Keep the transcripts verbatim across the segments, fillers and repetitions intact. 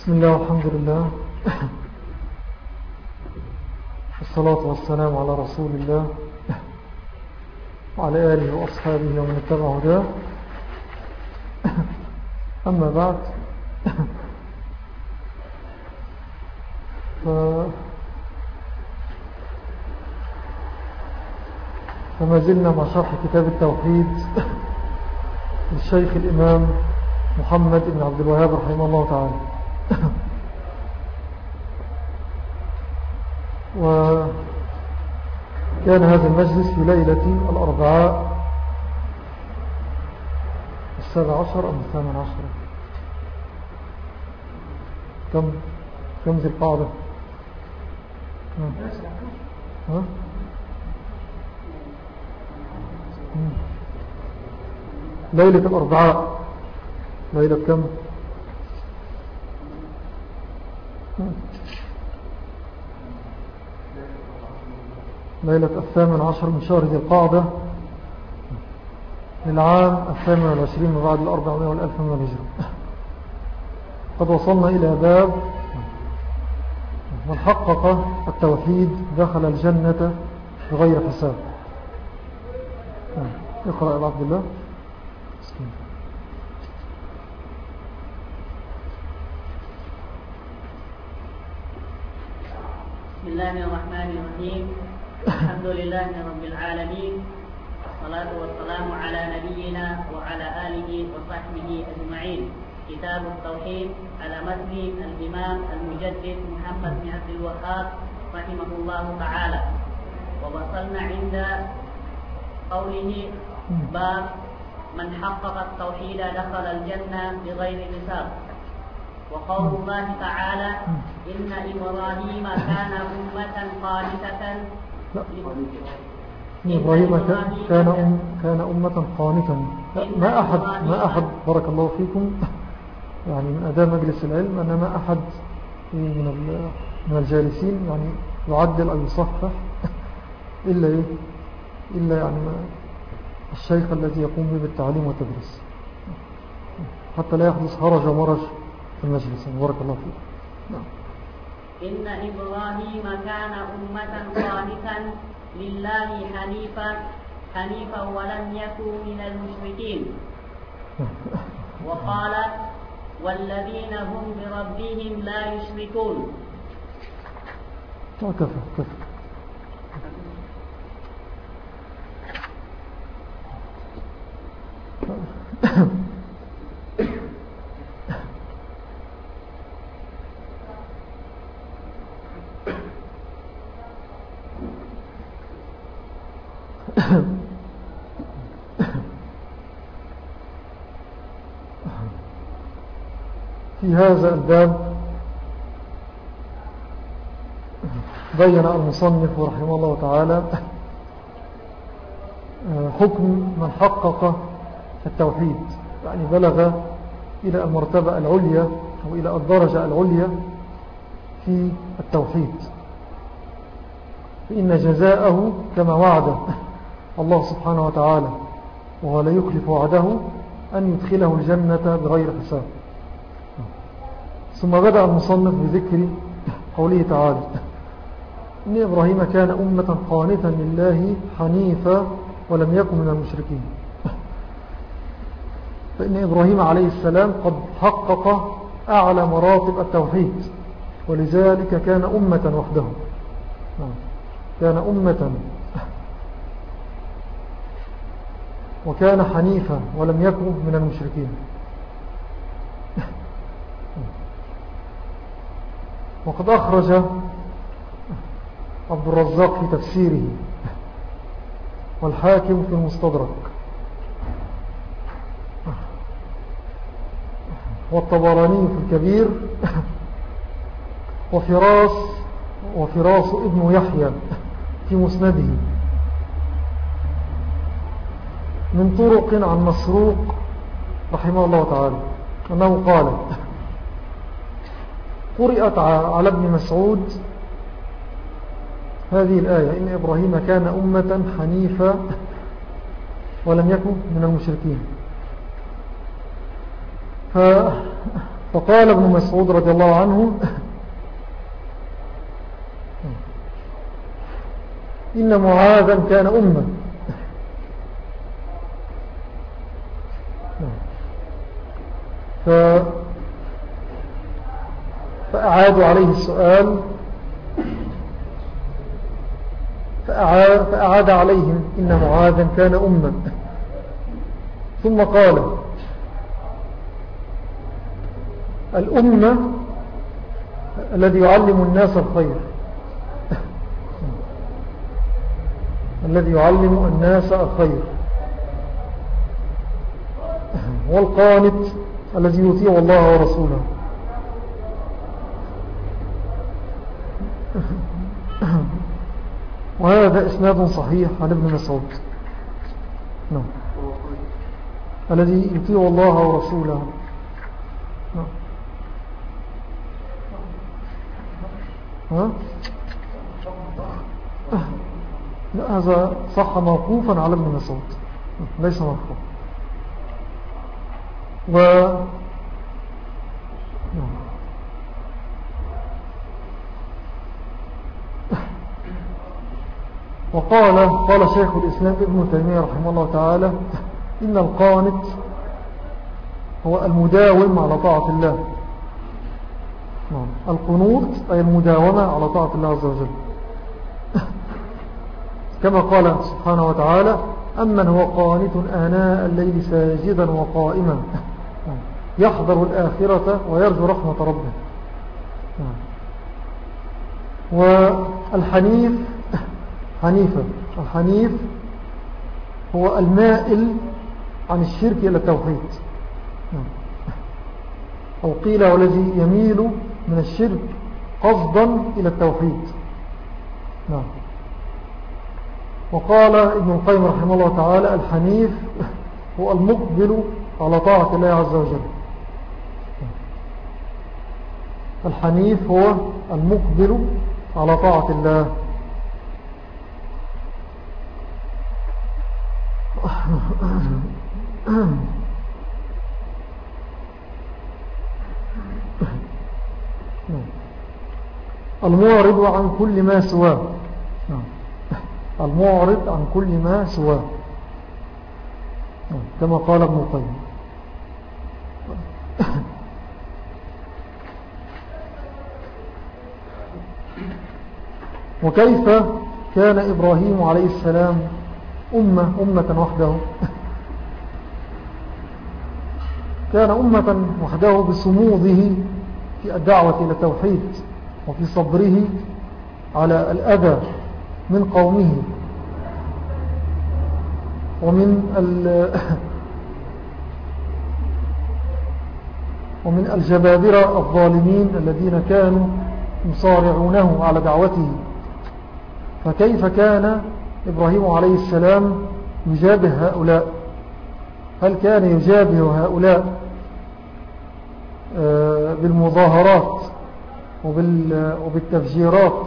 بسم الله والحمد لله، والصلاة والسلام على رسول الله وعلى آله وأصحابه ومن اتبع هداه. أما بعد، ف... فما زلنا مع شرح كتاب التوحيد للشيخ الإمام محمد بن عبد الوهاب رحمه الله تعالى. وكان هذا المجلس في ليلة الأربعاء السابع عشر أم الثامن عشر؟ كم كم ذي القاعدة؟ ها؟ ليلة الأربعاء ليلة كم؟ ليلة الثامن عشر من شهر ذي القعدة للعام الثامن والعشرين من بعد الأربعمائة والألف من الهجرة. قد وصلنا إلى باب من حقق التوحيد دخل الجنة بغير حساب. اقرأ يا عبد الله. بسم الله الرحمن الرحيم. الحمد لله رب العالمين، والصلاة والسلام على نبينا وعلى آله وصحبه أجمعين. كتاب التوحيد على متن الإمام المجدد محمد بن عبد الوهاب رحمه الله تعالى. ووصلنا عند قوله باب من حقق التوحيد دخل الجنة بغير حساب. وقول الله تعالى إن إبراهيم كان أمة قانتة إن إبراهيم كان أم كان أمة قانتا. ما أحد ما أحد بارك الله فيكم، يعني من أداء مجلس العلم أن ما أحد من من الجالسين يعني يعدل أو يصحح إلا إيه إلا يعني الشيخ الذي يقوم به بالتعليم والتدريس، حتى لا يحدث هرج ومرج في المجلس. بارك الله فيك. نعم. إن إبراهيم كان أمة قانتا لله حنيفا حنيفا ولم يكن من المشركين. وقال والذين هم بربهم لا يشركون. كفى كفى. في هذا الباب بين المصنف رحمه الله تعالى حكم من حقق التوحيد، يعني بلغ إلى المرتبة العليا أو إلى الدرجة العليا في التوحيد، فإن جزاءه كما وعده الله سبحانه وتعالى وهو لا يخلف وعده أن يدخله الجنة بغير حساب. ثم بدأ المصنف بذكر قوله تعالى إن إبراهيم كان أمة قانتا لله حنيفا ولم يكن من المشركين. فإن إبراهيم عليه السلام قد حقق أعلى مراتب التوحيد، ولذلك كان أمة وحده، كان أمة وكان حنيفا ولم يكن من المشركين. وقد أخرج عبد الرزاق في تفسيره والحاكم في المستدرك والطبراني في الكبير وفراس وفراس ابن يحيى في مسنده من طرق عن مسروق رحمه الله تعالى أنه قال قرأت على ابن مسعود هذه الآية إن إبراهيم كان أمة حنيفة ولم يكن من المشركين. ف فقال ابن مسعود رضي الله عنه إن معاذا كان أمة. ف... فأعادوا عليه السؤال، فأعاد, فأعاد عليهم إن معاذا كان أمة. ثم قال الأمة الذي يعلم الناس الخير، الذي يعلم الناس الخير، والقانت الذي يطيع الله ورسوله. وهذا إسناد صحيح عن ابن مسعود. نعم. الذي يطيع الله ورسوله. نعم. ها؟ لا، هذا صح موقوفا على ابن مسعود، ليس مرفوعا. و وقال قال شيخ الإسلام ابن تيمية رحمه الله تعالى إن القانت هو المداوم على طاعة الله. القنوت أي المداومة على طاعة الله عز وجل، كما قال سبحانه وتعالى أمن هو قانت آناء الليل ساجدا وقائما يحضر الآخرة ويرجو رحمة ربه. والحنيف حنيفة الحنيف هو المائل عن الشرك إلى التوحيد، أو قيل والذي يميل من الشرك قصدا إلى التوحيد. نعم. وقال ابن القيم رحمه الله تعالى الحنيف هو المقبل على طاعة الله عز وجل. الحنيف هو المقبل على طاعة الله. المعرض عن كل ما سواه. المعرض عن كل ما سواه كما قال ابن القيم. وكيف كان إبراهيم عليه السلام أمة أمة وحده؟ كان أمة وحده بصموده في الدعوة إلى التوحيد وفي صبره على الأذى من قومه ومن ومن الجبابرة الظالمين الذين كانوا يصارعونه على دعوته. فكيف كان إبراهيم عليه السلام يجابه هؤلاء؟ هل كان يجابه هؤلاء بالمظاهرات وبالتفجيرات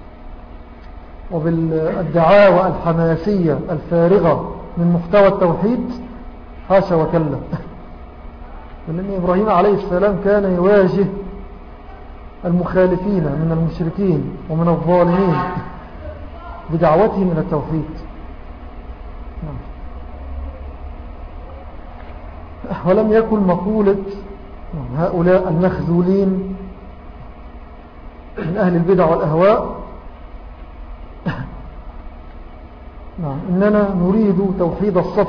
وبالدعاوى الحماسية الفارغة من محتوى التوحيد؟ حاشا وكلا. لأن إبراهيم عليه السلام كان يواجه المخالفين من المشركين ومن الظالمين بدعوتهم إلى التوحيد. ولم يكن مقولة هؤلاء المخذولين من أهل البدع والأهواء نعم إننا نريد توحيد الصف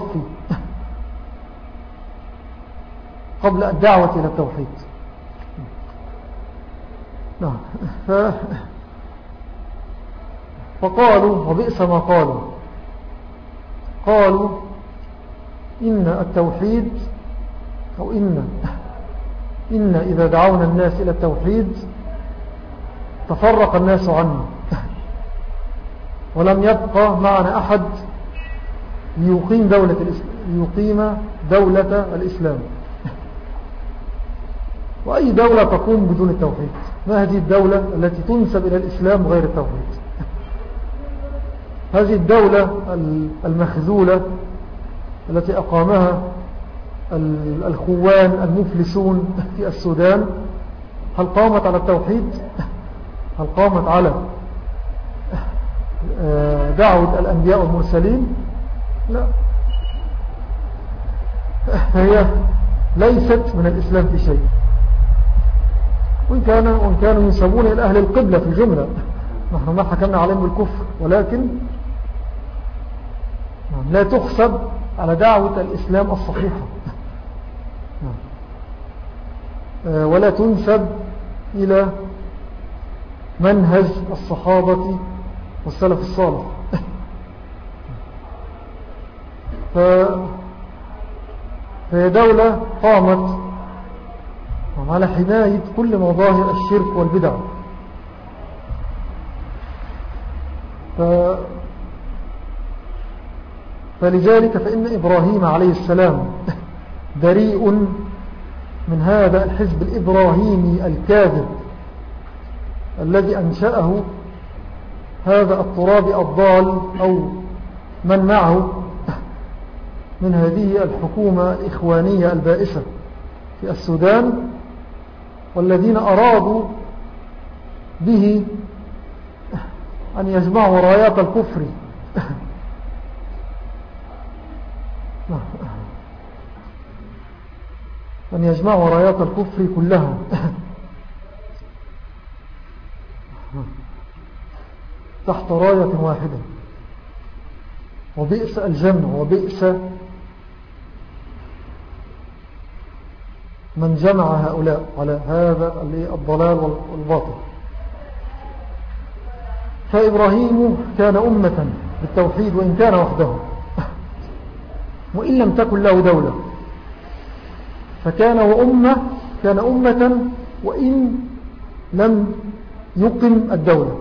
قبل الدعوة إلى التوحيد. نعم. ف... فقالوا وبئس ما قالوا قالوا إن التوحيد أو إن إن إذا دعونا الناس إلى التوحيد تفرق الناس عنه ولم يبقى معنا أحد ليقيم دولة ليقيم دولة الإسلام. وأي دولة تقوم بدون التوحيد؟ ما هذه الدولة التي تنسب إلى الإسلام غير التوحيد؟ هذه الدولة المخذولة التي أقامها الخوان المفلسون في السودان هل قامت على التوحيد؟ هل قامت على دعوة الأنبياء والمرسلين؟ لا، هي ليست من الإسلام في شيء، وإن, كان وإن كانوا ينسبون إلى أهل القبلة في الجملة، نحن ما حكمنا عليهم بالكفر، ولكن لا تحسب على دعوة الإسلام الصحيحة، ولا تنسب إلى منهج الصحابة والسلف الصالح. فهي دولة قامت على حماية كل مظاهر الشرك والبدع. ف... فلذلك فإن إبراهيم عليه السلام بريء من هذا الحزب الإبراهيمي الكاذب الذي أنشأه هذا الترابي الضال أو من معه من هذه الحكومة الإخوانية البائسة في السودان، والذين أرادوا به أن يجمعوا رايات الكفر أن يجمعوا رايات الكفر كلها تحت راية واحدة. وبئس الجمع وبئس من جمع هؤلاء على هذا الضلال والباطل. فإبراهيم كان أمة بالتوحيد وإن كان وحده، وإن لم تكن له دولة، فكان وأمة كان أمة وإن لم يقم الدولة.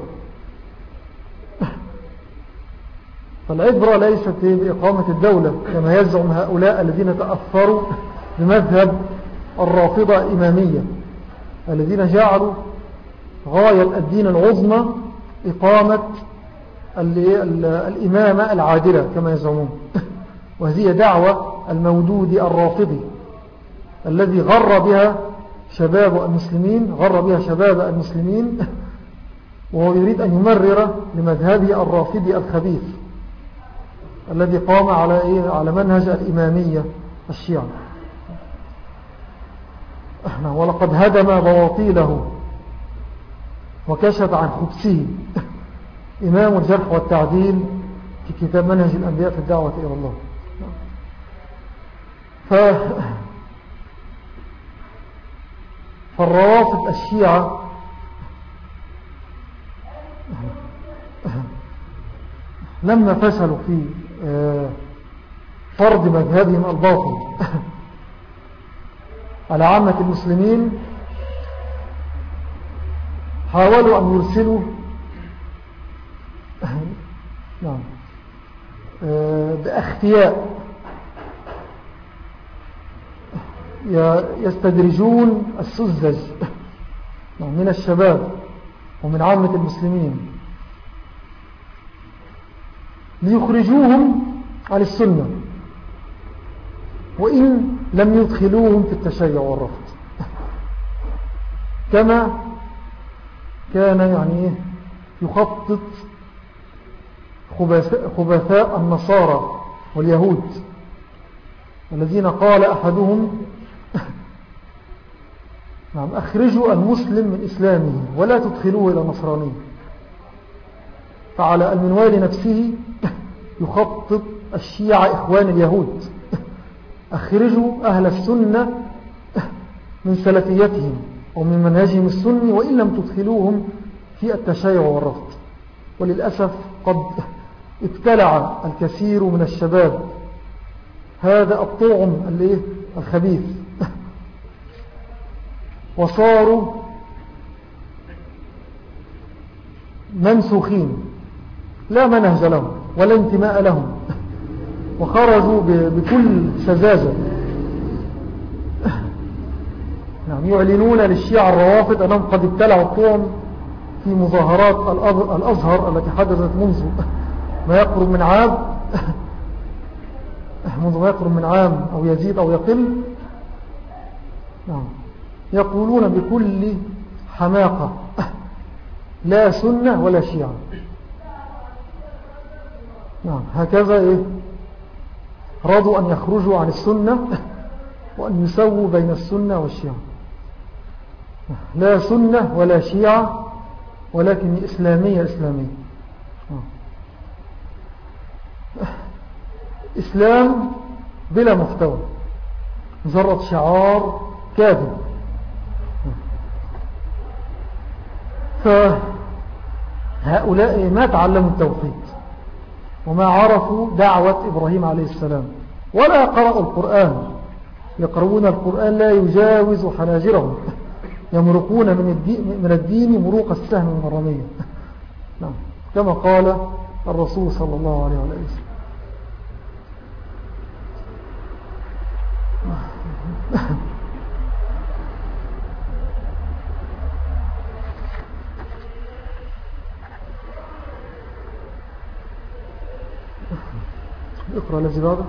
فالعبرة ليست بإقامة الدولة كما يزعم هؤلاء الذين تأثروا بمذهب الرافضة الإمامية، الذين جعلوا غاية الدين العظمى إقامة الإمامة العادلة كما يزعمون. وهذه دعوة المودود الرافضي الذي غر بها شباب المسلمين غر بها شباب المسلمين وهو يريد أن يمرر لمذهبه الرافضي الخبيث الذي قام على إيه؟ على منهج الإمامية الشيعة. ولقد هدم بواطيله وكشف عن خبثه إمام الجرح والتعديل في كتاب منهج الأنبياء في الدعوة إلى الله. ف... فالروافض الشيعة لما فشلوا في فرض مذهبهم الباطل على عامة المسلمين حاولوا أن يرسلوا نعم باختياء يستدرجون السذج من الشباب ومن عامة المسلمين ليخرجوهم عن السنة وإن لم يدخلوهم في التشيع والرفض، كما كان يعني يخطط خبثاء النصارى واليهود الذين قال أحدهم نعم أخرجوا المسلم من إسلامه ولا تدخلوه إلى نصرانيه. فعلى المنوال نفسه يخطط الشيعة إخوان اليهود أخرجوا أهل السنة من سلفيتهم ومن منهجهم السني وإن لم تدخلوهم في التشيع والرفض. وللأسف قد ابتلع الكثير من الشباب هذا الطعم الخبيث وصاروا منسوخين لا منهج لهم ولا انتماء لهم، وخرجوا بكل سذاجة يعني يعلنون للشيعة الروافض أنهم قد ابتلعوا الطعم في مظاهرات الأزهر التي حدثت منذ ما يقرب من عام منذ ما يقرب من عام أو يزيد أو يقل، نعم، يقولون بكل حماقة لا سنة ولا شيعة. نعم، هكذا إيه؟ رضوا أن يخرجوا عن السنة وأن يسووا بين السنة والشيعة. لا سنة ولا شيعة، ولكن إسلامية إسلامية. إسلام بلا محتوى، مجرد شعار كاذب. فهؤلاء ما تعلموا التوحيد وما عرفوا دعوة إبراهيم عليه السلام ولا قرأوا القرآن. يقرؤون القرآن لا يجاوز حناجرهم، يمرقون من الدين, من الدين مروق السهم من الرمية. نعم، كما قال الرسول صلى الله عليه وسلم. اقرأ الذي بعده.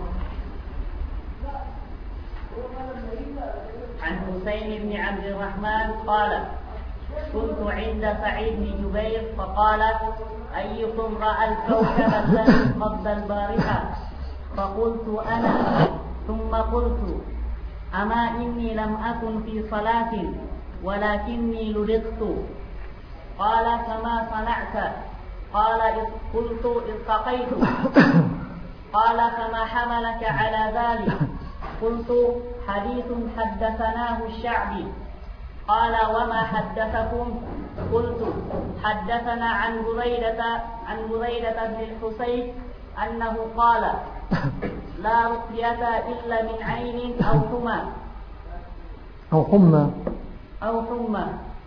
عن حسين بن عبد الرحمن قال: كنت عند سعيد بن جبير فقال: أيكم رأى الكوكب الذي قبل البارحة؟ فقلت أنا، ثم قلت: أما إني لم أكن في صلاة ولكني لدغت. قال: فما صنعت؟ قال: قلت: ارتقيت. قال: فما حملك على ذلك؟ قلت: حديث حدثناه الشعبي. قال: وما حدثكم؟ قلت: حدثنا عن بريدة عن بريدة بن الحصيب أنه قال: لا رقية إلا من عين أو حمى أو حمى أو حمى.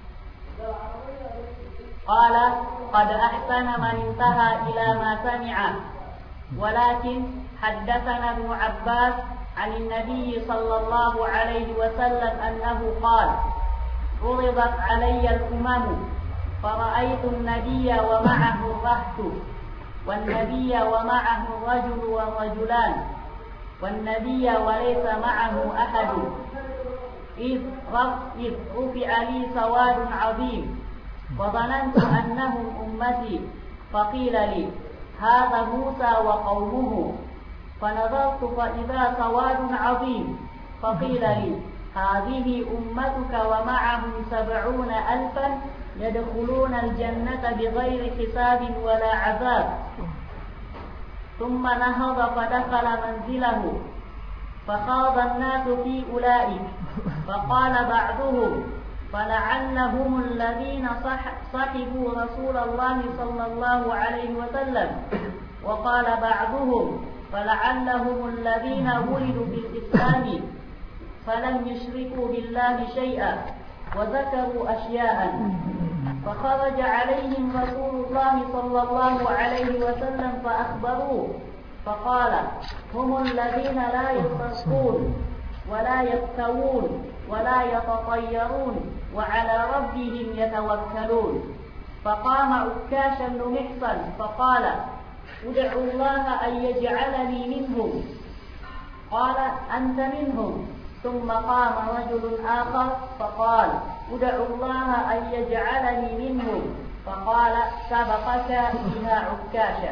قال: قد أحسن من انتهى إلى ما سمع. ولكن حدثنا ابن عباس عن النبي صلى الله عليه وسلم أنه قال: عرضت علي الأمم فرأيت النبي ومعه الرهط، والنبي ومعه الرجل والرجلان، والنبي وليس معه أحد، إذ رفع لي سواد عظيم وظننت أنهم أمتي، فقيل لي: هذا موسى وقومه. فنظرت فإذا سواد عظيم، فقيل لي: هذه أمتك ومعهم سبعون ألفا يدخلون الجنة بغير حساب ولا عذاب. ثم نهض فدخل منزله، فخاض الناس في أولئك، فقال بعضهم: فلعلهم الذين صحبوا رسول الله صلى الله عليه وسلم. وقال بعضهم: فلعلهم الذين ولدوا في الإسلام فلم يشركوا بالله شيئا وذكروا أشياء. فخرج عليهم رسول الله صلى الله عليه وسلم فأخبروه، فقال: هم الذين لا يصدقون ولا يبتوون ولا يتطيرون وعلى ربهم يتوكلون. فقام عكاش بن محصن فقال: ادعوا الله أن يجعلني منهم. قال: أنت منهم. ثم قام رجل آخر فقال: ادعوا الله أن يجعلني منهم. فقال: سبقك بها عكاشة.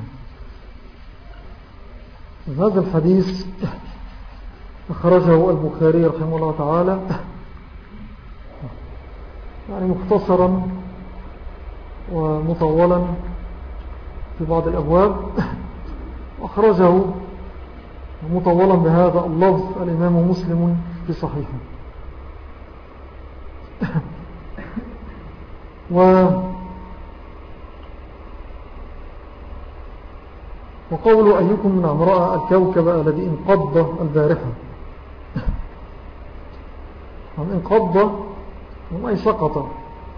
هذا الحديث أخرجه البخاري رحمه الله تعالى يعني مختصرا ومطولا في بعض الأبواب، وأخرجه مطولا بهذا اللفظ الإمام مسلم في صحيحه. و وقولوا أيكم من امرأة الكوكب الذي انقض البارحة. انقض أي سقط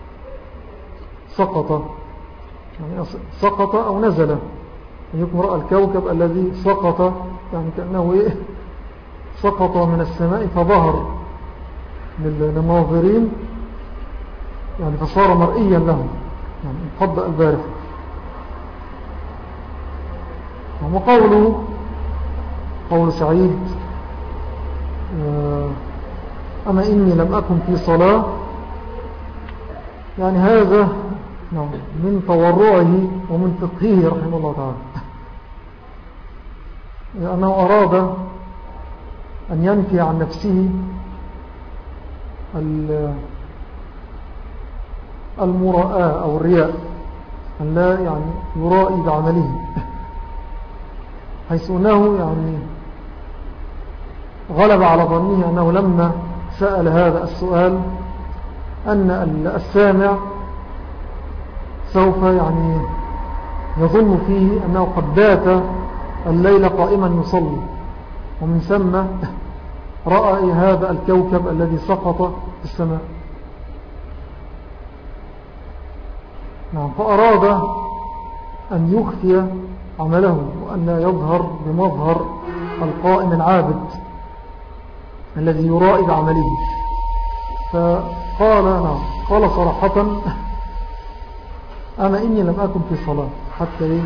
سقط يعني سقط أو نزل. أيكم رأى الكوكب الذي سقط يعني كأنه إيه سقط من السماء فظهر للناظرين يعني فصار مرئيا لهم يعني انقض البارحة. وقوله قول سعيد أما إني لم أكن في صلاة، يعني هذا من تورعه ومن فقهه رحمه الله تعالى، لأنه أراد أن ينفي عن نفسه المراءة أو الرياء، أن لا يعني يرائي بعمله، حيث أنه يعني غلب على ظنه أنه لما سأل هذا السؤال أن السامع سوف يعني يظن فيه أنه قد بات الليل قائما يصلي، ومن ثم رأى هذا الكوكب الذي سقط في السماء. نعم، فأراد أن يخفي عمله وأن لا يظهر بمظهر القائم العابد الذي يرائي بعمله، فقال نعم قال صراحة أما إني لم أكن في صلاة، حتى إيه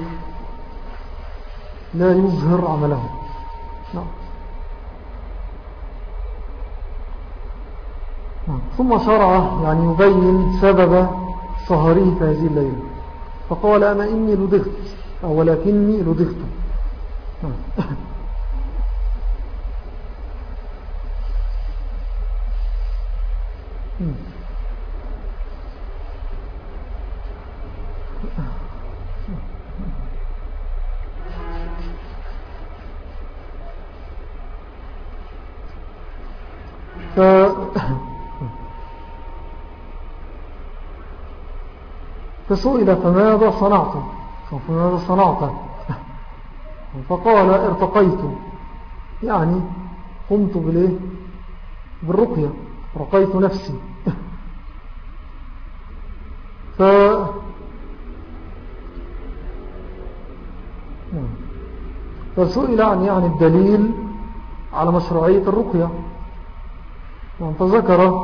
لا يظهر عمله. نعم. نعم. ثم شرع يعني يبين سبب سهره في هذه الليلة، فقال أما إني لدغت أو ولكني لدغت. نعم. ف... فسئل فماذا صنعت فماذا صنعت فقال ارتقيت، يعني قمت بالايه بالرقية، رقيت نفسي. ف فسئل عن يعني الدليل على مشروعية الرقية، فذكر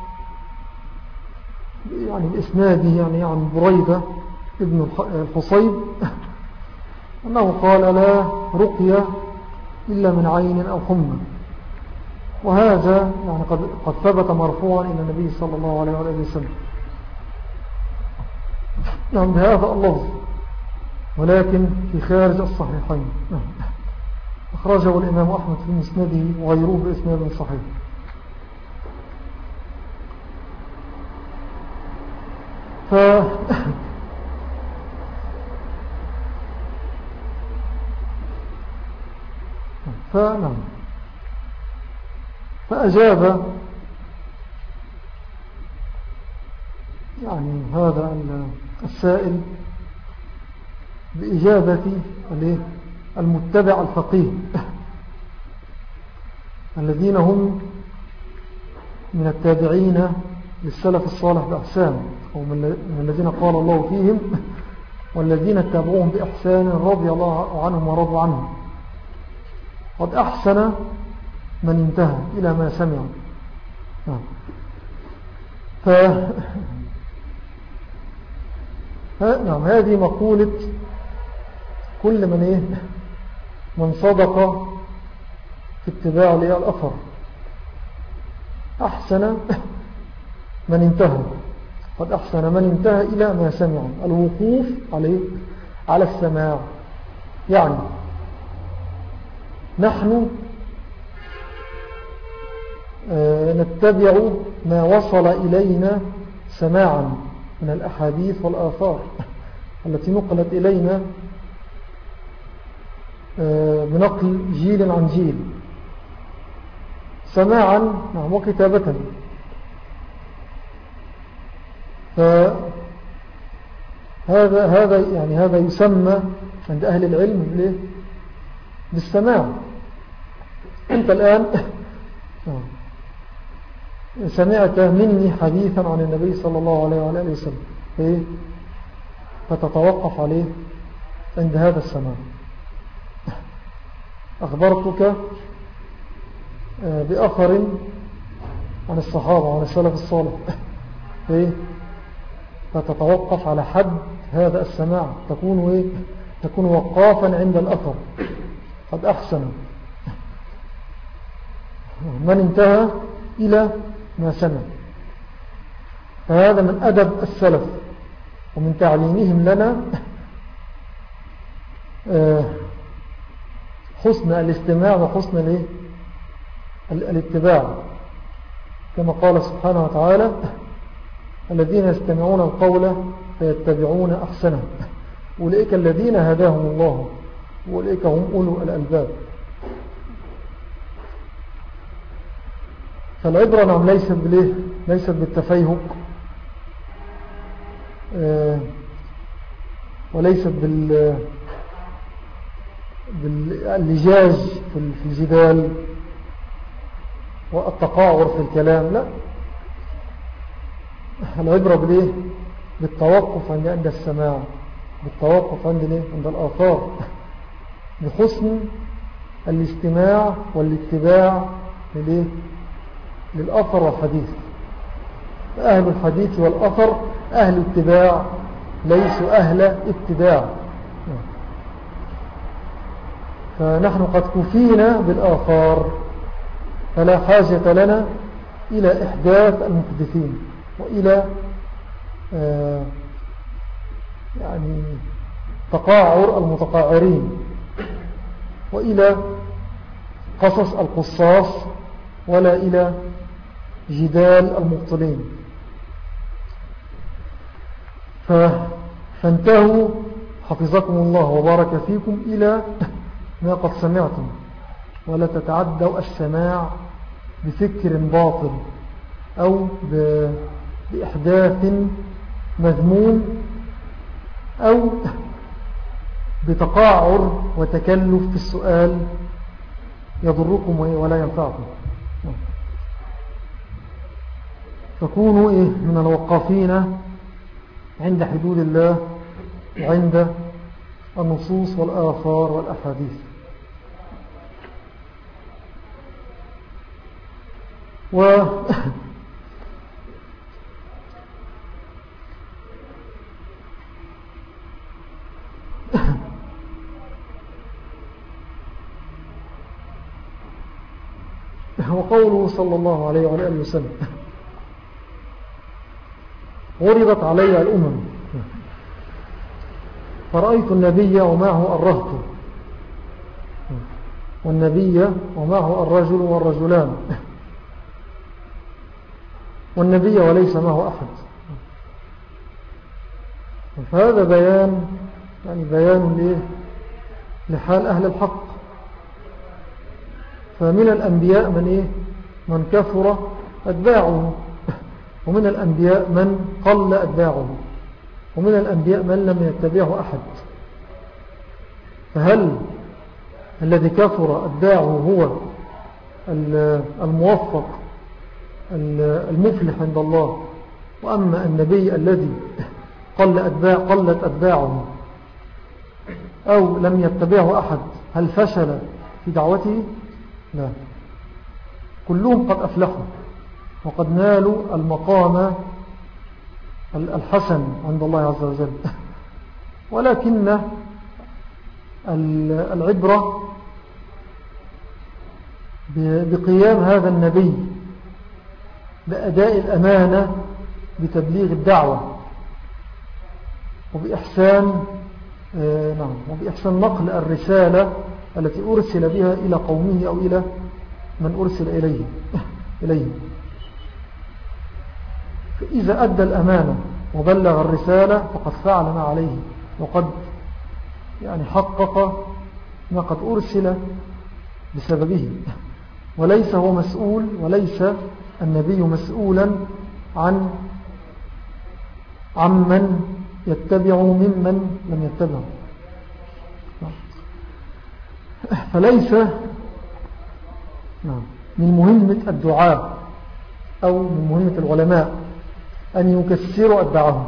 يعني بإسناده يعني عن بريدة ابن الحصيب أنه قال لا رقية إلا من عين أو حمى، وهذا يعني قد, قد ثبت مرفوعا إلى النبي صلى الله عليه وسلم يعني بهذا اللفظ، ولكن في خارج الصحيحين. أخرجه الإمام أحمد في مسنده وغيروه بإسناد صحيح. ف... فنعم فأجاب يعني هذا السائل بإجابة المتبع الفقيه الذين هم من التابعين للسلف الصالح بإحسان، أو من الذين قال الله فيهم والذين اتبعوهم بإحسان رضي الله عنهم ورضوا عنهم قد أحسن من انتهى إلى ما سمعوا. ف... نعم هذه مقولة كل من إيه من صدق في اتباع لي الأثر، أحسن من انتهى قد أحسن من انتهى إلى ما سمع، الوقوف عليه على السماع. يعني نحن نتبع ما وصل إلينا سماعا من الأحاديث والآثار التي نقلت إلينا بنقل جيل عن جيل سماعا نعم وكتابة. فهذا هذا يعني هذا يسمى عند أهل العلم بالسماع. أنت الآن سمعت مني حديثا عن النبي صلى الله عليه وآله وسلم، فتتوقف عليه عند هذا السماع. أخبرتك بأثر عن الصحابة وعن السلف الصالح، فتتوقف على حد هذا السماع، تكون, تكون وقافا عند الأثر قد أحسن. من انتهى إلى ما سمع. فهذا من أدب السلف ومن تعليمهم لنا حسن الاستماع وحسن الاتباع، كما قال سبحانه وتعالى: الذين يستمعون القول فيتبعون أحسنه أولئك الذين هداهم الله وأولئك هم أولو الألباب. فالعبرة نعم ليست بالإيه؟ ليست بالتفيهق آه وليست بال باللجاج في الجدال والتقاعر في الكلام، لا، العبرة بالإيه؟ بالتوقف عند عند السماع، بالتوقف عند الإيه؟ عند الآثار، بحسن الاستماع والاتباع للإيه؟ للأثر والحديث. أهل الحديث والأثر أهل اتباع ليسوا أهل اتباع. فنحن قد كفينا بالآثار، فلا حاجة لنا إلى إحداث المحدثين وإلى آه يعني تقاعر المتقاعرين وإلى قصص القصاص ولا إلى جدال المبطلين. فانتهوا حفظكم الله وبارك فيكم إلى ما قد سمعتم، ولا تتعدوا السماع بفكر باطل أو بإحداث مذموم أو بتقاعر وتكلف في السؤال يضركم ولا ينفعكم. فكونوا إيه من الوقافين عند حدود الله وعند النصوص والآثار والأحاديث. و وقوله صلى الله عليه وعلى آله وسلم: غربت علي الأمم فرأيت النبي ومعه الرهط، والنبي ومعه الرجل والرجلان، والنبي وليس معه أحد. فهذا بيان يعني بيان لحال أهل الحق. فمن الأنبياء من إيه من كثر أتباعه، ومن الأنبياء من قل أتباعه، ومن الأنبياء من لم يتبعه أحد. فهل الذي كثر أتباعه هو الموفق المفلح عند الله، وأما النبي الذي قل أتباع قلت أتباعه أو لم يتبعه أحد هل فشل في دعوته؟ لا، كلهم قد أفلحوا وقد نالوا المقام الحسن عند الله عز وجل. ولكن العبرة بقيام هذا النبي بأداء الأمانة بتبليغ الدعوة وبإحسان آه نعم وبإحسان نقل الرسالة التي أرسل بها إلى قومه أو إلى من أرسل إليه إليه. فإذا أدى الأمانة وبلغ الرسالة فقد فعل ما عليه، وقد يعني حقق ما قد أرسل بسببه، وليس هو مسؤول، وليس النبي مسؤولا عن عمن يتبعه ممن لم يتبعه. فليس من مهمة الدعاء أو من مهمة العلماء أن يكسروا الدعوة.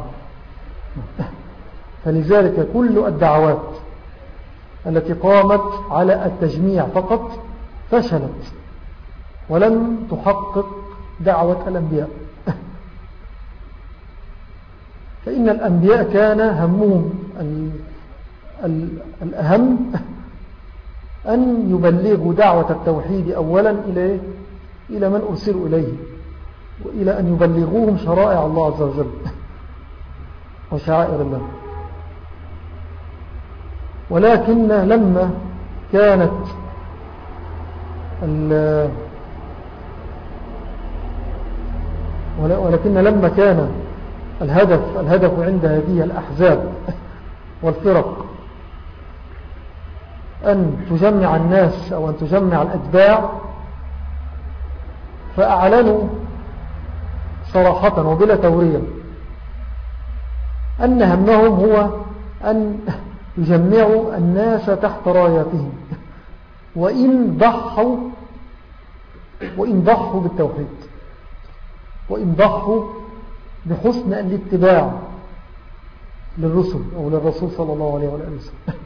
فلذلك كل الدعوات التي قامت على التجميع فقط فشلت ولم تحقق دعوة الأنبياء. فإن الأنبياء كان همهم الأهم أن يبلغوا دعوة التوحيد أولا إلى إلى من أرسلوا إليه، وإلى أن يبلغوهم شرائع الله عز وجل وشعائر الله. ولكن لما كانت ولكن لما كان الهدف الهدف عند هذه الأحزاب والفرق أن تجمع الناس أو أن تجمع الأتباع، فأعلنوا صراحة وبلا تورية أن همهم هو أن يجمعوا الناس تحت راياتهم، وإن ضحوا وإن ضحوا بالتوحيد، وإن ضحوا بحسن الاتباع للرسل أو للرسول صلى الله عليه وآله وسلم.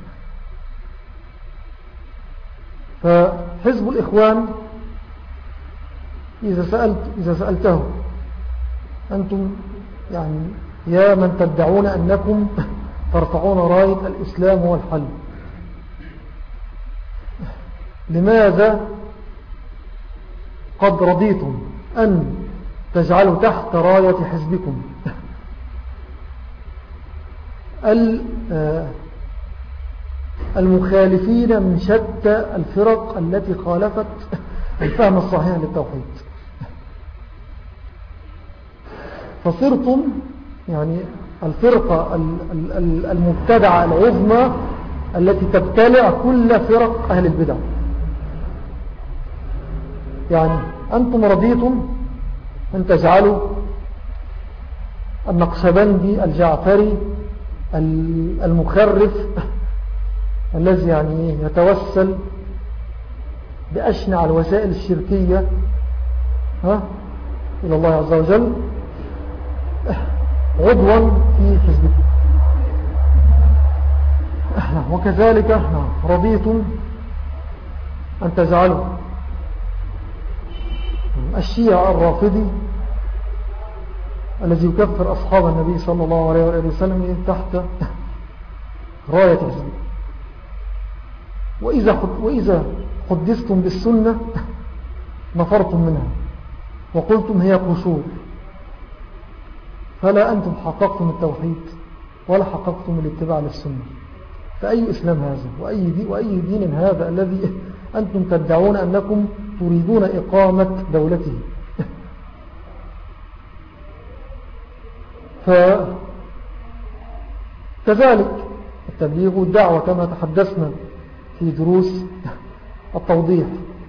فحزب الإخوان إذا سألت إذا سألته أنتم يعني يا من تدعون أنكم ترفعون راية الإسلام والحل، لماذا قد رضيتم أن تجعلوا تحت راية حزبكم المخالفين من شتى الفرق التي خالفت الفهم الصحيح للتوحيد؟ فصرتم يعني الفرقة المبتدعة العظمى التي تبتلع كل فرق أهل البدع. يعني أنتم رضيتم أن تجعلوا النقشبندي الجعفري المخرف الذي يعني يتوسل بأشنع الوسائل الشركية ها إلى الله عز وجل عضوا في حزبكم، وكذلك رضيتم أن تجعلوا الشيعة الرافضي الذي يكفر أصحاب النبي صلى الله عليه وآله وسلم تحت راية حزبكم. وإذا وإذا حدثتم بالسنة نفرتم منها وقلتم هي قشور، فلا أنتم حققتم التوحيد ولا حققتم الاتباع للسنة. فأي إسلام هذا وأي دين, وأي دين هذا الذي أنتم تدعون أنكم تريدون إقامة دولته؟ فكذلك التبليغ والدعوة كما تحدثنا في دروس التوضيح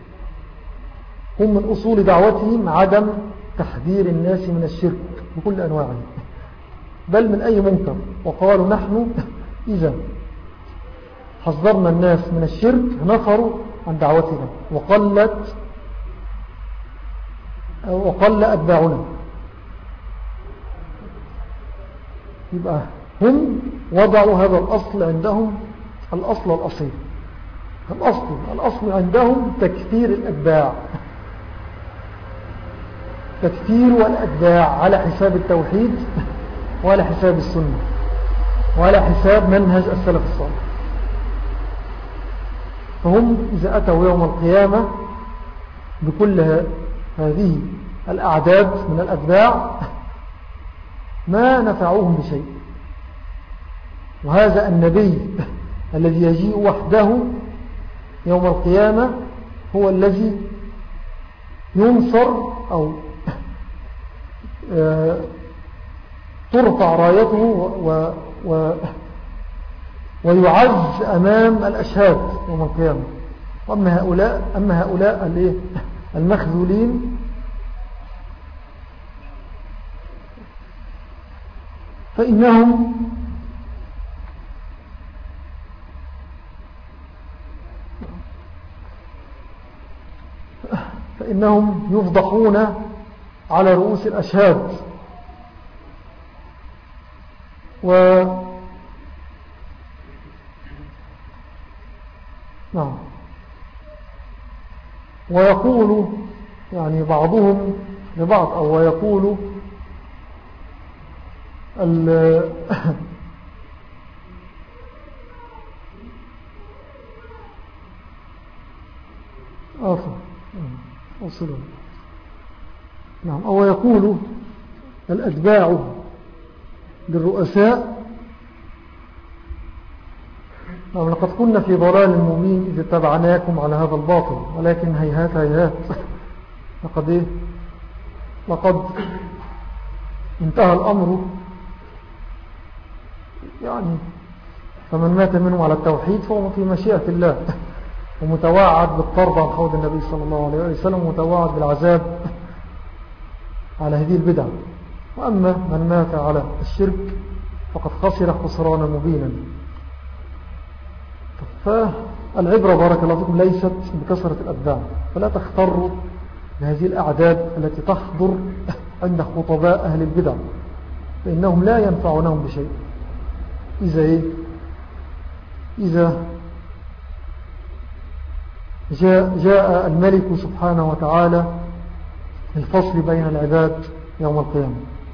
هم من أصول دعوتهم عدم تحذير الناس من الشرك بكل أنواعه بل من أي منكر. وقالوا نحن إذا حذرنا الناس من الشرك نفروا عن دعوتنا وقلت وقل أتباعنا. يبقى هم وضعوا هذا الأصل عندهم، الأصل الأصيل، الأصل الأصل عندهم تكثير الأتباع، تكثير الأتباع على حساب التوحيد وعلى حساب السنة وعلى حساب منهج السلف الصالح. فهم إذا أتوا يوم القيامة بكل هذه الأعداد من الأتباع ما نفعوهم بشيء. وهذا النبي الذي يجيء وحده يوم القيامة هو الذي ينصر أو ترفع رايته و و ويعز أمام الأشهاد يوم القيامة. وأما هؤلاء, أما هؤلاء المخذولين فإنهم فإنهم يفضحون على رؤوس الأشهاد و نعم ويقول يعني بعضهم لبعض أو ويقول ال آفة أوصلوا نعم. أو يقول الأتباع للرؤساء نعم لقد كنا في ضلال مبين إذ اتبعناكم على هذا الباطل ولكن هيهات هيهات لقد إيه لقد انتهى الأمر يعني فمن مات منهم على التوحيد فهو في مشيئة الله ومتواعد بالطرد عن حوض النبي صلى الله عليه وسلم ومتواعد بالعذاب على هذه البدع. وأما من مات على الشرك فقد خسر خسرانا مبينا. فالعبرة بارك الله فيكم ليست بكثرة الأتباع، فلا تختروا بهذه الأعداد التي تحضر عند خطباء أهل البدع فإنهم لا ينفعونهم بشيء. إذا إيه؟ إذا جاء, جاء الملك سبحانه وتعالى الفصل بين العباد يوم القيامة.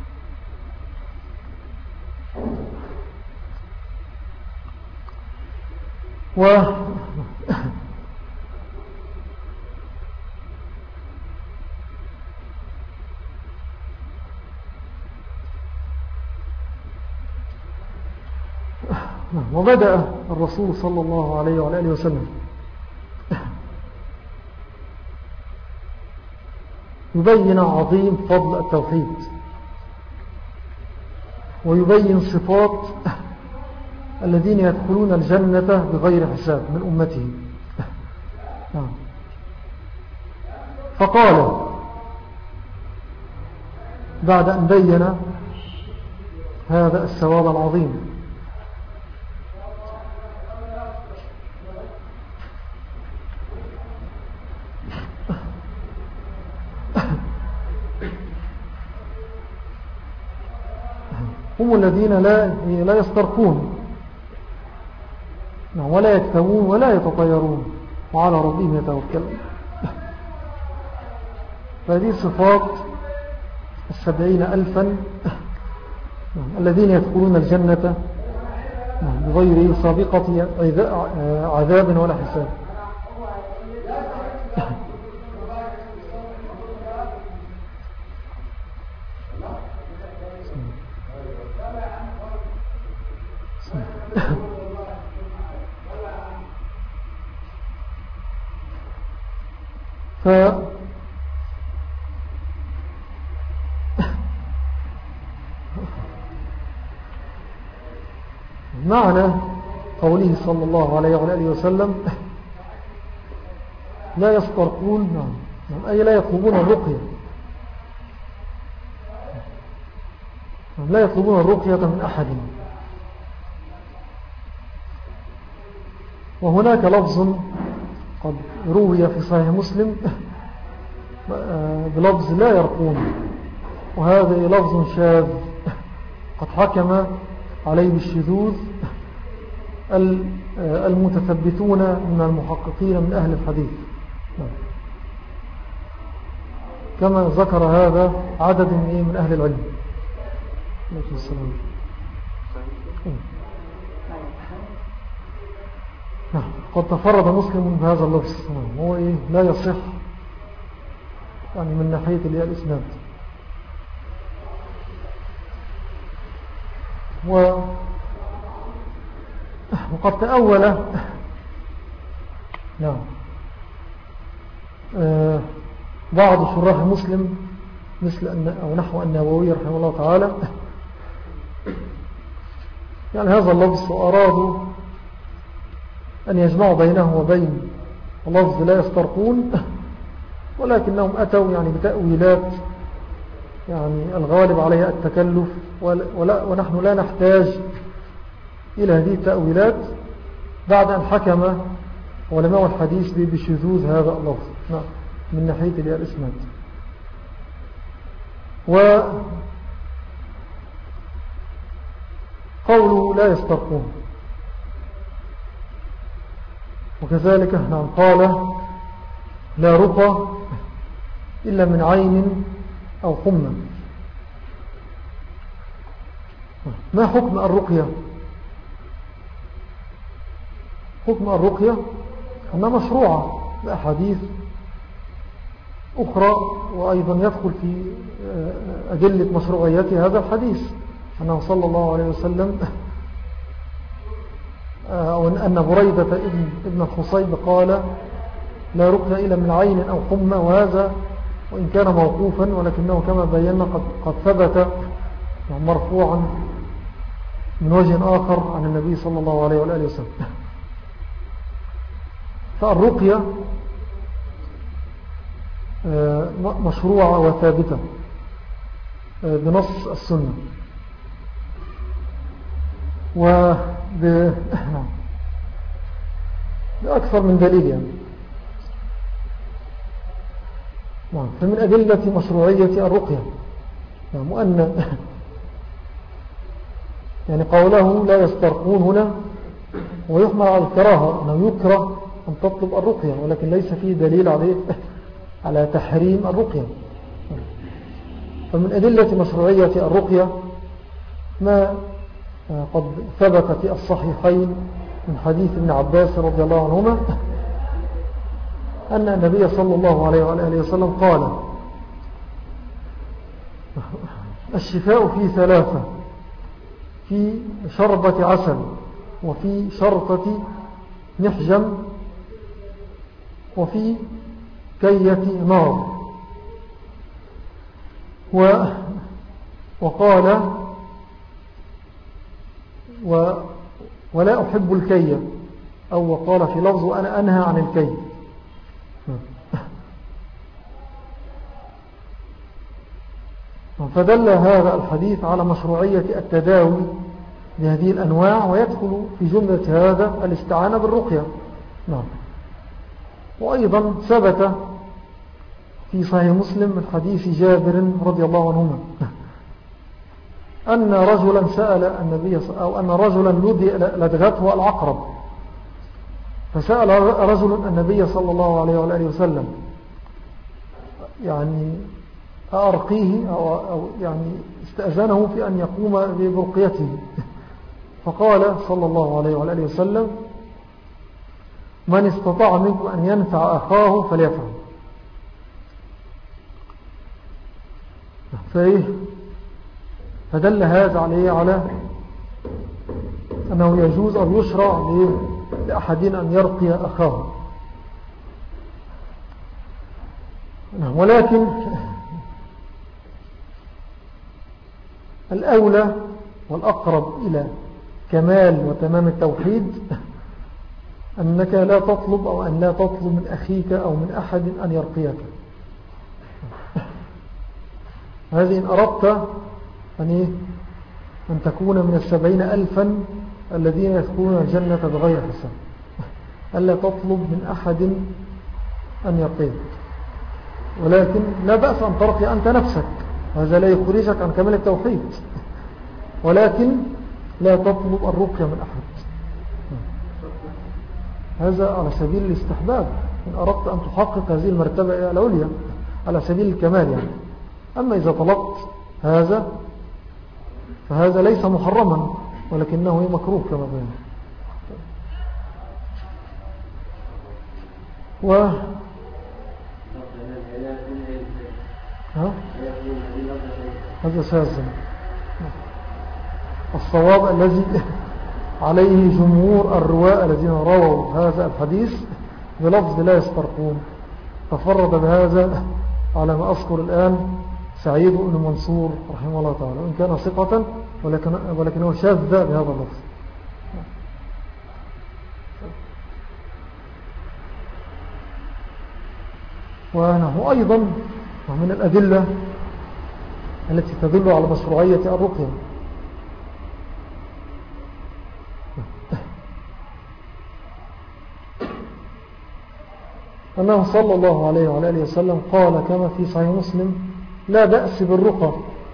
و وبدأ الرسول صلى الله عليه وآله وسلم يبين عظيم فضل التوحيد ويبين صفات الذين يدخلون الجنة بغير حساب من أمته. فقال بعد أن بين هذا الثواب العظيم هم الذين لا لا يسترقون ولا يكتوون ولا يتطيرون وعلى ربهم يتوكلون. فهذه صفات السبعين ألفا الذين يدخلون الجنة بغير سابقة عذاب ولا حساب. ف معنى قوله صلى الله عليه وآله وسلم لا يسترقون أي لا يطلبون الرقية لا يطلبون الرقية من أحد. وهناك لفظ قد روي في صحيح مسلم بلفظ لا يرقون وهذا لفظ شاذ قد حكم عليه بالشذوذ المتثبتون من المحققين من أهل الحديث كما ذكر هذا عدد من أهل العلم. السلام. قد تفرد مسلم بهذا اللفظ هو إيه لا يصح يعني من ناحية الإسناد. و وقد تأول نعم آه بعض شراح مسلم مثل أن أو نحو النووي رحمه الله تعالى يعني هذا اللفظ وأرادوا أن يجمعوا بينه وبين اللفظ لا يسترقون ولكنهم أتوا يعني بتأويلات يعني الغالب عليها التكلف ولا ونحن لا نحتاج إلى هذه التأويلات بعد أن حكم علماء الحديث بشذوذ هذا اللفظ من ناحية الإسناد. وقوله لا يسترقون وكذلك نعم قال لا رقى إلا من عين أو حمى. ما حكم الرقية؟ حكم الرقية أنها مشروعة بأحاديث أخرى وأيضا يدخل في أدلة مشروعية هذا الحديث أنه صلى الله عليه وسلم أو أن بريدة ابن, ابن الخصيب قال لا رقية إلا من عين أو حمى، وهذا وإن كان موقوفا ولكنه كما بينا قد, قد ثبت مرفوعا من وجه آخر عن النبي صلى الله عليه وآله وسلم. فالرقية مشروعة وثابتة بنص السنة وبأكثر من دليل يعني. فمن أدلة مشروعية الرقية يعني أن يعني قوله لا يسترقون هنا ويحمل على الكراهة أنه يكره أن تطلب الرقية، ولكن ليس فيه دليل عليه على تحريم الرقية. فمن أدلة مشروعية الرقية ما قد ثبت في الصحيحين من حديث ابن عباس رضي الله عنهما أن النبي صلى الله عليه وآله وسلم قال الشفاء في ثلاثة: في شربة عسل، وفي شرطة محجم، وفي كية نار. و وقال و ولا أحب الكية، أو وقال في لفظ أنا أنهى عن الكي. فدل هذا الحديث على مشروعية التداوي بهذه الأنواع، ويدخل في جملة هذا الاستعانة بالرقية. نعم. وأيضا ثبت في صحيح مسلم من حديث جابر رضي الله عنهما أن رجلا سأل النبي أو أن رجلا لدغته العقرب، فسأل رجل النبي صلى الله عليه وآله وسلم يعني أرقيه أو, أو يعني استأذنه في أن يقوم برقيته، فقال صلى الله عليه وآله وسلم من استطاع منكم أن ينفع أخاه فليفعل. فإيه فدل هذا عليه على أنه يجوز أو يشرع لأحدنا أن يرقي أخاه. ولكن الأولى والأقرب إلى كمال وتمام التوحيد أنك لا تطلب أو أن لا تطلب من أخيك أو من أحد أن يرقيك. هذه إن أردت أن, أن تكون من السبعين ألفا الذين يدخلون الجنة بغير حساب، ألا تطلب من أحد أن يرقيك. ولكن لا بأس أن ترقي أنت نفسك، هذا لا يخرجك عن كمال التوحيد، ولكن لا تطلب الرقية من أحد. هذا على سبيل الاستحباب إن أردت أن تحقق هذه المرتبة العليا على سبيل الكمال يعني. أما إذا طلبت هذا فهذا ليس محرما، ولكنه مكروه كما بين. و ها؟ هذا سازم. الصواب الذي عليه جمهور الرواة الذين رووا هذا الحديث بلفظ لا يسترقون، تفرد بهذا على ما أذكر الآن سعيد بن منصور رحمه الله تعالى، وإن كان ثقة ولكن ولكنه شاذ بهذا اللفظ. وأنه أيضا من الأدلة التي تدل على مشروعية الرقية أنه صلى الله عليه وعلى آله وسلم قال كما في صحيح مسلم لا بأس بالرقى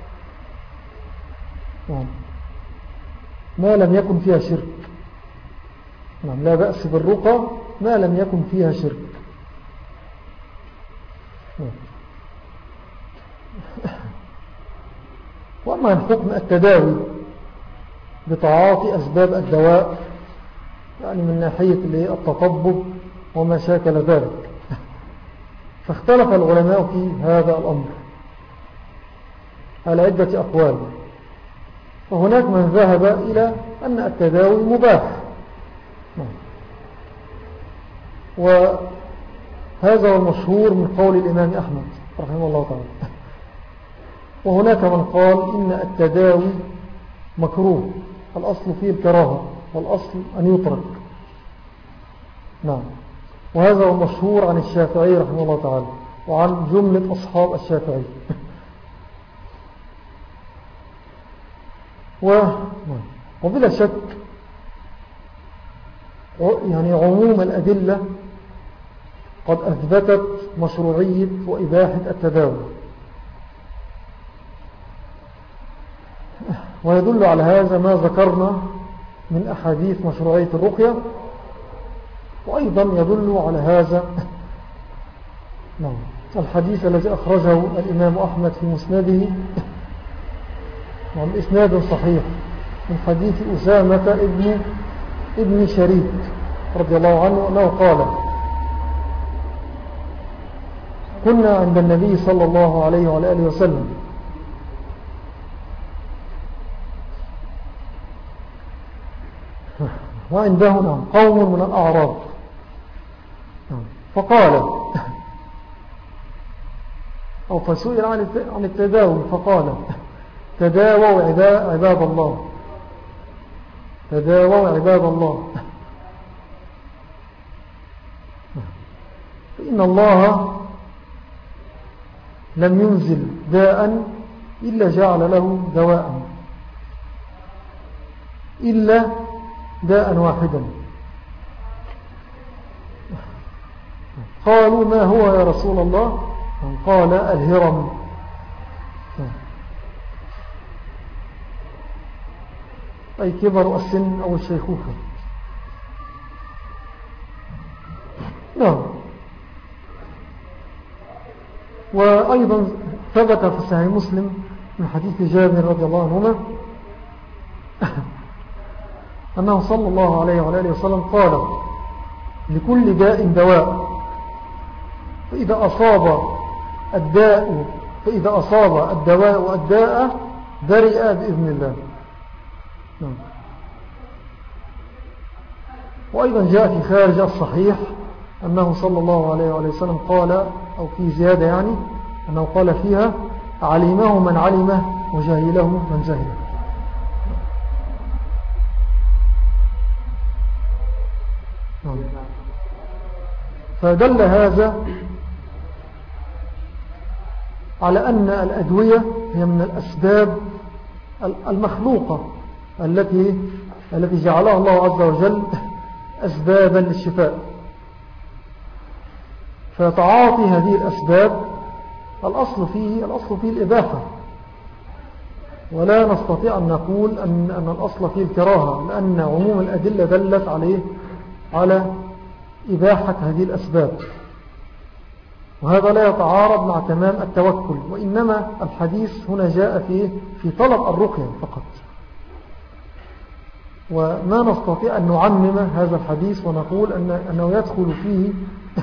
ما لم يكن فيها شرك. نعم، لا بأس بالرقى ما لم يكن فيها شرك. وأما عن حكم التداوي بتعاطي أسباب الدواء يعني من ناحية التطبب وما شاكل ذلك، فاختلف العلماء في هذا الأمر على عدة أقوال. وهناك من ذهب إلى أن التداوي مباح، وهذا هو المشهور من قول الإمام أحمد رحمه الله تعالى. وهناك من قال إن التداوي مكروه، الأصل فيه الكراهة والأصل أن يترك. نعم. وهذا هو المشهور عن الشافعي رحمه الله تعالى وعن جملة أصحاب الشافعي. و... وبلا شك يعني عموم الأدلة قد أثبتت مشروعية وإباحة التداوي، ويدل على هذا ما ذكرنا من أحاديث مشروعية الرقية، وأيضا يدل على هذا نعم الحديث الذي أخرجه الإمام أحمد في مسنده نعم إسناد صحيح من حديث أسامة ابن, ابن شريك رضي الله عنه أنه قال: كنا عند النبي صلى الله عليه وعلى آله وسلم وعنده نعم قوم من الأعراب، فقال أو فسئل عن التداوي فقال: تداووا عباد الله، تداووا عباد الله، فإن الله لم ينزل داء إلا جعل له دواء، إلا داء واحدا. قالوا: ما هو يا رسول الله؟ قال: الهرم. أي كبر السن أو الشيخوخة. نعم. وأيضا ثبت في صحيح مسلم من حديث جابر رضي الله عنهما أنه صلى الله عليه وعلى وسلم قال: لكل داء دواء، فإذا أصاب الداء فإذا أصاب الدواء الداء برئ بإذن الله. نعم. وأيضا جاء في خارج الصحيح أنه صلى الله عليه وعلى وسلم قال، أو في زيادة يعني أنه قال فيها: علمه من علمه وجهله من جهله. نعم. فدل هذا على أن الأدوية هي من الأسباب المخلوقة التي التي جعلها الله عز وجل أسبابا للشفاء. فتعاطي هذه الأسباب الأصل فيه الأصل فيه الإباحة، ولا نستطيع أن نقول أن, أن الأصل فيه الكراهة، لأن عموم الأدلة دلت عليه على إباحة هذه الأسباب، وهذا لا يتعارض مع تمام التوكل، وإنما الحديث هنا جاء فيه في طلب الرقية فقط. وما نستطيع أن نعمم هذا الحديث ونقول أن أنه يدخل فيه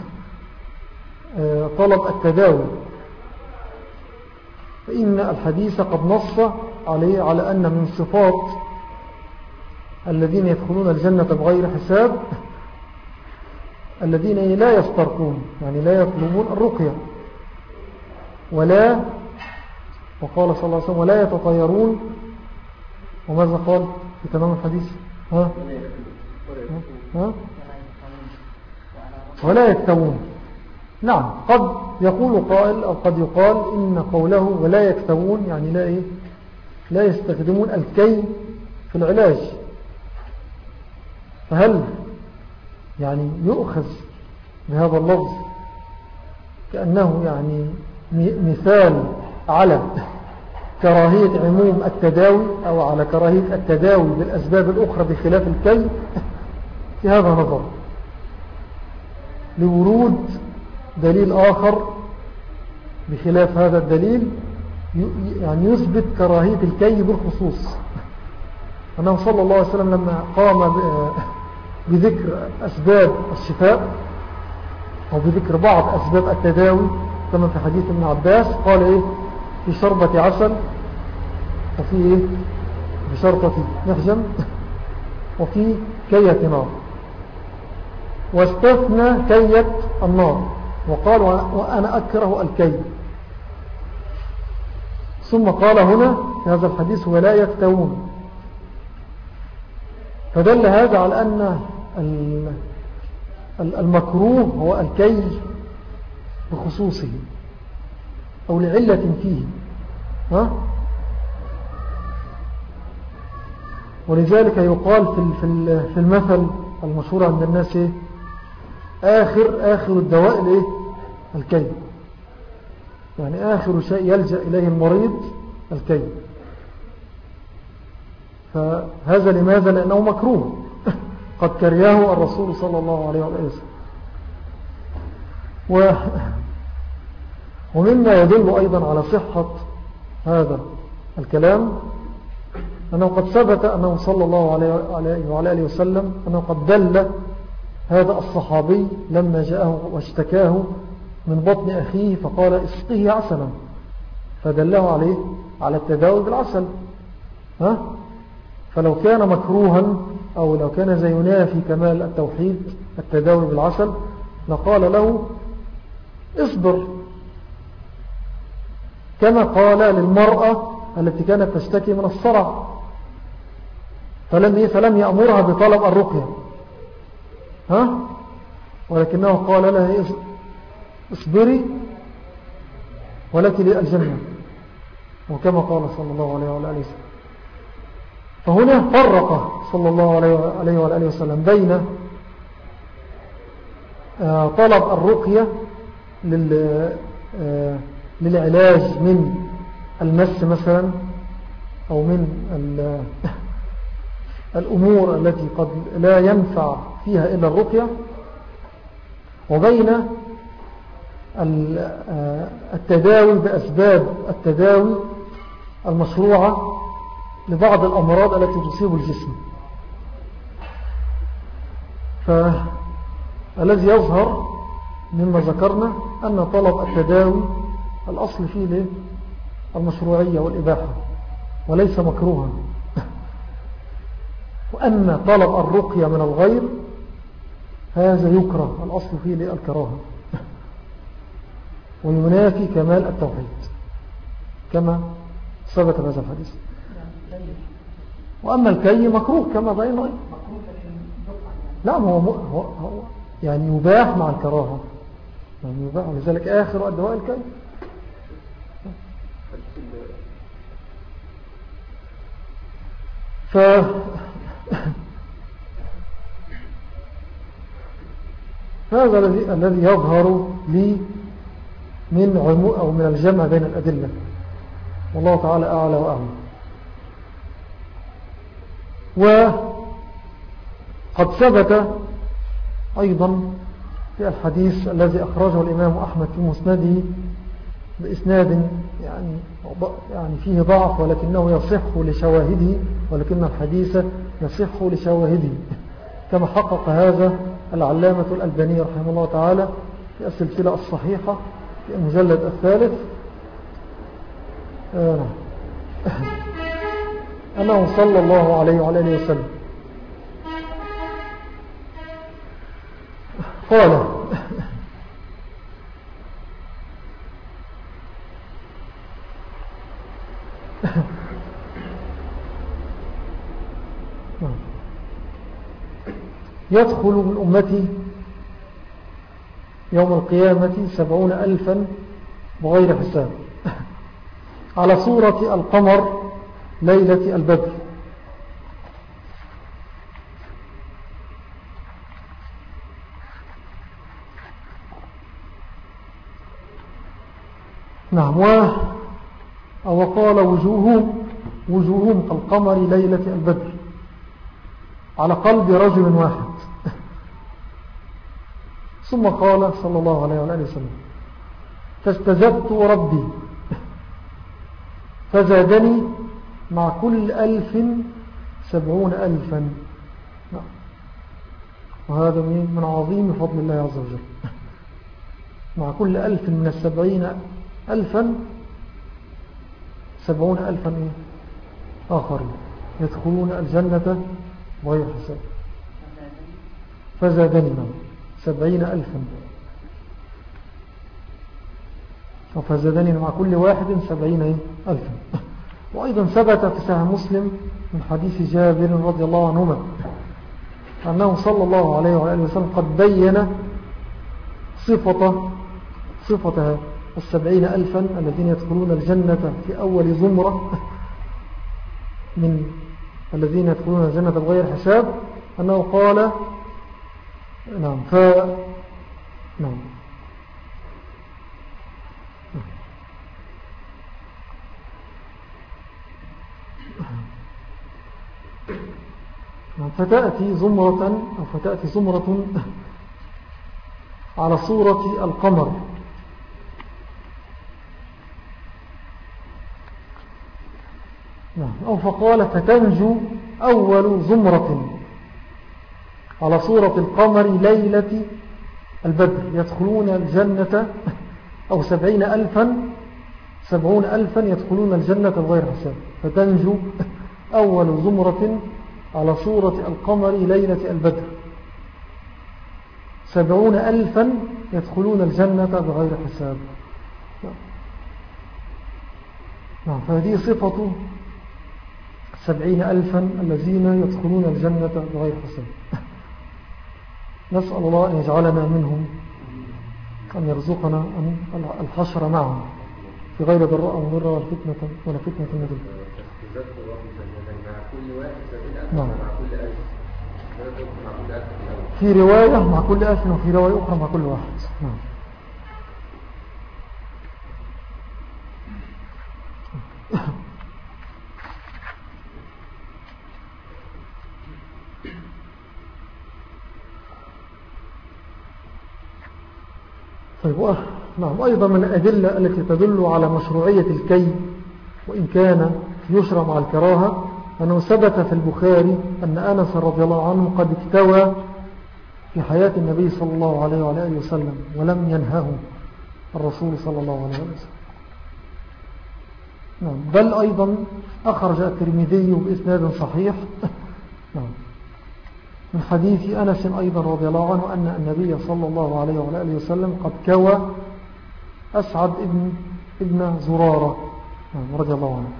طلب التداوي، فإن الحديث قد نص عليه على أن من صفات الذين يدخلون الجنة بغير حساب الذين لا يسترقون، يعني لا يطلبون الرقية، ولا وقال صلى الله عليه وسلم: ولا يتطيرون. وماذا قال في تمام الحديث؟ ها؟ ها؟ ولا يكتوون. نعم، قد يقول قائل أو قد يقال إن قوله ولا يكتوون يعني لا إيه؟ لا يستخدمون الكي في العلاج. فهل يعني يؤخذ بهذا اللفظ كأنه يعني مثال على كراهية عموم التداوي أو على كراهية التداوي بالأسباب الأخرى بخلاف الكي؟ في هذا نظر لورود دليل آخر بخلاف هذا الدليل يعني يثبت كراهية الكي بالخصوص، أنه صلى الله عليه وسلم لما قام بذكر أسباب الشفاء أو بذكر بعض أسباب التداوي كما في حديث ابن عباس قال إيه في شربة عسل وفي إيه في شرطة محجم وفي كية نار، واستثنى كية النار وقال وأنا أكره الكي. ثم قال هنا في هذا الحديث ولا يفتون، فدل هذا على أن المكروه هو الكي بخصوصه أو لعلة فيه، ها؟ ولذلك يقال في المثل المشهور عند الناس إيه؟ آخر آخر الدواء الإيه؟ الكي، يعني آخر شيء يلجأ إليه المريض الكي. فهذا لماذا؟ لأنه مكروه قد كرهه الرسول صلى الله عليه وسلم. و ومما يدل أيضا على صحة هذا الكلام أنه قد ثبت أنه صلى الله عليه وعلى وسلم أنه قد دل هذا الصحابي لما جاءه واشتكاه من بطن أخيه فقال اسقه عسلا، فدله عليه على التداوي بالعسل. ها؟ فلو كان مكروها أو لو كان زي ينافي كمال التوحيد التداوي بالعسل لقال له اصبر، كما قال للمرأة التي كانت تشتكي من الصرع فلم فلم يأمرها بطلب الرقية، ها؟ ولكنه قال لها اصبري ولك الجنة، وكما قال صلى الله عليه وآله وسلم. فهنا فرق صلى الله عليه وآله وسلم بين طلب الرقية للعلاج من المس مثلا أو من الأمور التي قد لا ينفع فيها إلا الرقية، وبين التداوي بأسباب التداوي المشروعة لبعض الأمراض التي تصيب الجسم. فالذي يظهر مما ذكرنا أن طلب التداوي الأصل فيه المشروعية والإباحة وليس مكروها، وأن طلب الرقية من الغير هذا يكره، الأصل فيه الكراهة وينافي كمال التوحيد كما ثبت في هذا الحديث. وأما الكي مكروه كما بينا، لا هو, هو, هو يعني يباح مع الكراهة، يعني يباح، ولذلك آخر الدواء الكي. ف هذا الذي يظهر لي من عمو أو من الجمع بين الأدلة، والله تعالى أعلى وأعلم. وقد ثبت أيضا في الحديث الذي أخرجه الإمام أحمد في مسنده بإسناد يعني, يعني فيه ضعف ولكنه يصح لشواهده، ولكن الحديث يصح لشواهده كما حقق هذا العلامة الألباني رحمه الله تعالى في السلسلة الصحيحة في المجلد الثالث، آه. أنه صلى الله عليه وعلى آله وسلم قال يدخل من أمتي يوم القيامة سبعون ألفا بغير حساب على صورة القمر ليلة البدر، نعم. وقال وجوههم وجوههم كالقمر ليلة البدر على قلب رجل واحد. ثم قال صلى الله عليه وآله وسلم فاستزدت ربي فزادني مع كل ألف سبعون ألفا، وهذا من عظيم فضل الله عز وجل. مع كل ألف من السبعين ألفا سبعون ألفا إيه؟ آخرين يدخلون الجنة بغير حساب. فزادني معه سبعين ألفا، فزادني مع كل واحد سبعين ألفا. وأيضا ثبت في صحيح مسلم من حديث جابر رضي الله عنهما أنه صلى الله عليه وآله وسلم قد بين صفة صفة السبعين ألفا الذين يدخلون الجنة في أول زمرة من الذين يدخلون الجنة بغير حساب، أنه قال نعم ف نعم فتأتي زمرة أو فتأتي زمرة على صورة القمر، أو فقال فتنجو أول زمرة على صورة القمر ليلة البدر يدخلون الجنة، أو سبعين ألفا سبعون ألفا يدخلون الجنة بغير حساب. فتنجو أول زمرة على صورة القمر ليلة البدر سبعون ألفا يدخلون الجنة بغير حساب. نعم فهذه صفة سبعين ألفا الذين يدخلون الجنة بغير حساب. نسأل الله أن يجعلنا منهم، أن يرزقنا الحشر معهم في غير ضراء ومضرة ولا فتنة ولا فتنة مضلة. نعم في رواية مع كل ألف وفي رواية أخرى مع كل واحد. نعم طيب نعم أيضا من الأدلة التي تدل على مشروعية الكي وإن كان يشرع مع الكراهة أنه ثبت في البخاري أن أنس رضي الله عنه قد اكتوى في حياة النبي صلى الله عليه وآله وسلم ولم ينهه الرسول صلى الله عليه وسلم. نعم بل أيضا أخرج الترمذي بإسناد صحيح نعم من حديث أنس أيضا رضي الله عنه أن النبي صلى الله عليه وآله وسلم قد كوى أسعد ابن, ابن زرارة نعم رضي الله عنه.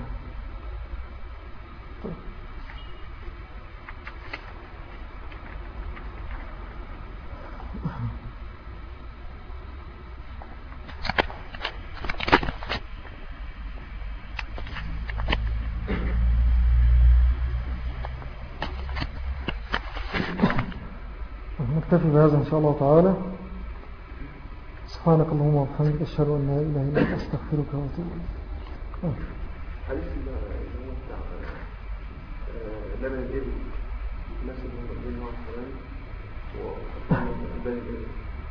نكتفي بهذا إن شاء الله تعالى. سبحانك اللهم وبحمدك أشهد أن لا إله إلا أنت أستغفرك وأتوب إليك. حديث لبن الإبل الناس اللي هم بين نوع الحرام وبين الإبل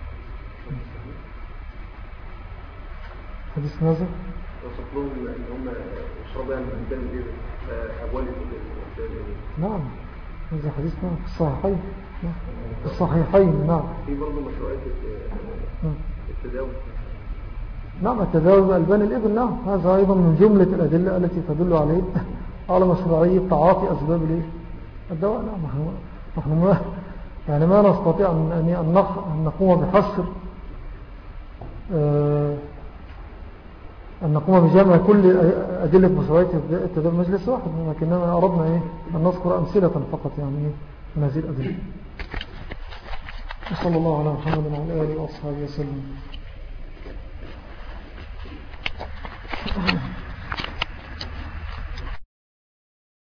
حديث ماذا؟ وصف لهم إن هم يشربوا يعني من بين الإبل أبوال الإبل. نعم هذا حديث نعم في الصحيحين الصحيحين. نعم في برضه مشروعية التداوي. نعم التداوي بألبان الإبل. نعم هذا أيضا من جملة الأدلة التي تدل عليه على مشروعية تعاطي أسباب الدواء. نعم نحن ما يعني ما نستطيع أن نقوم بحصر أن نقوم بجمع كل أدلة مشروعية التداوي مجلس واحد، لكننا أردنا إيه أن نذكر أمثلة فقط يعني من هذه الأدلة. وصلى الله على محمد وعلى آله وأصحابه وسلم.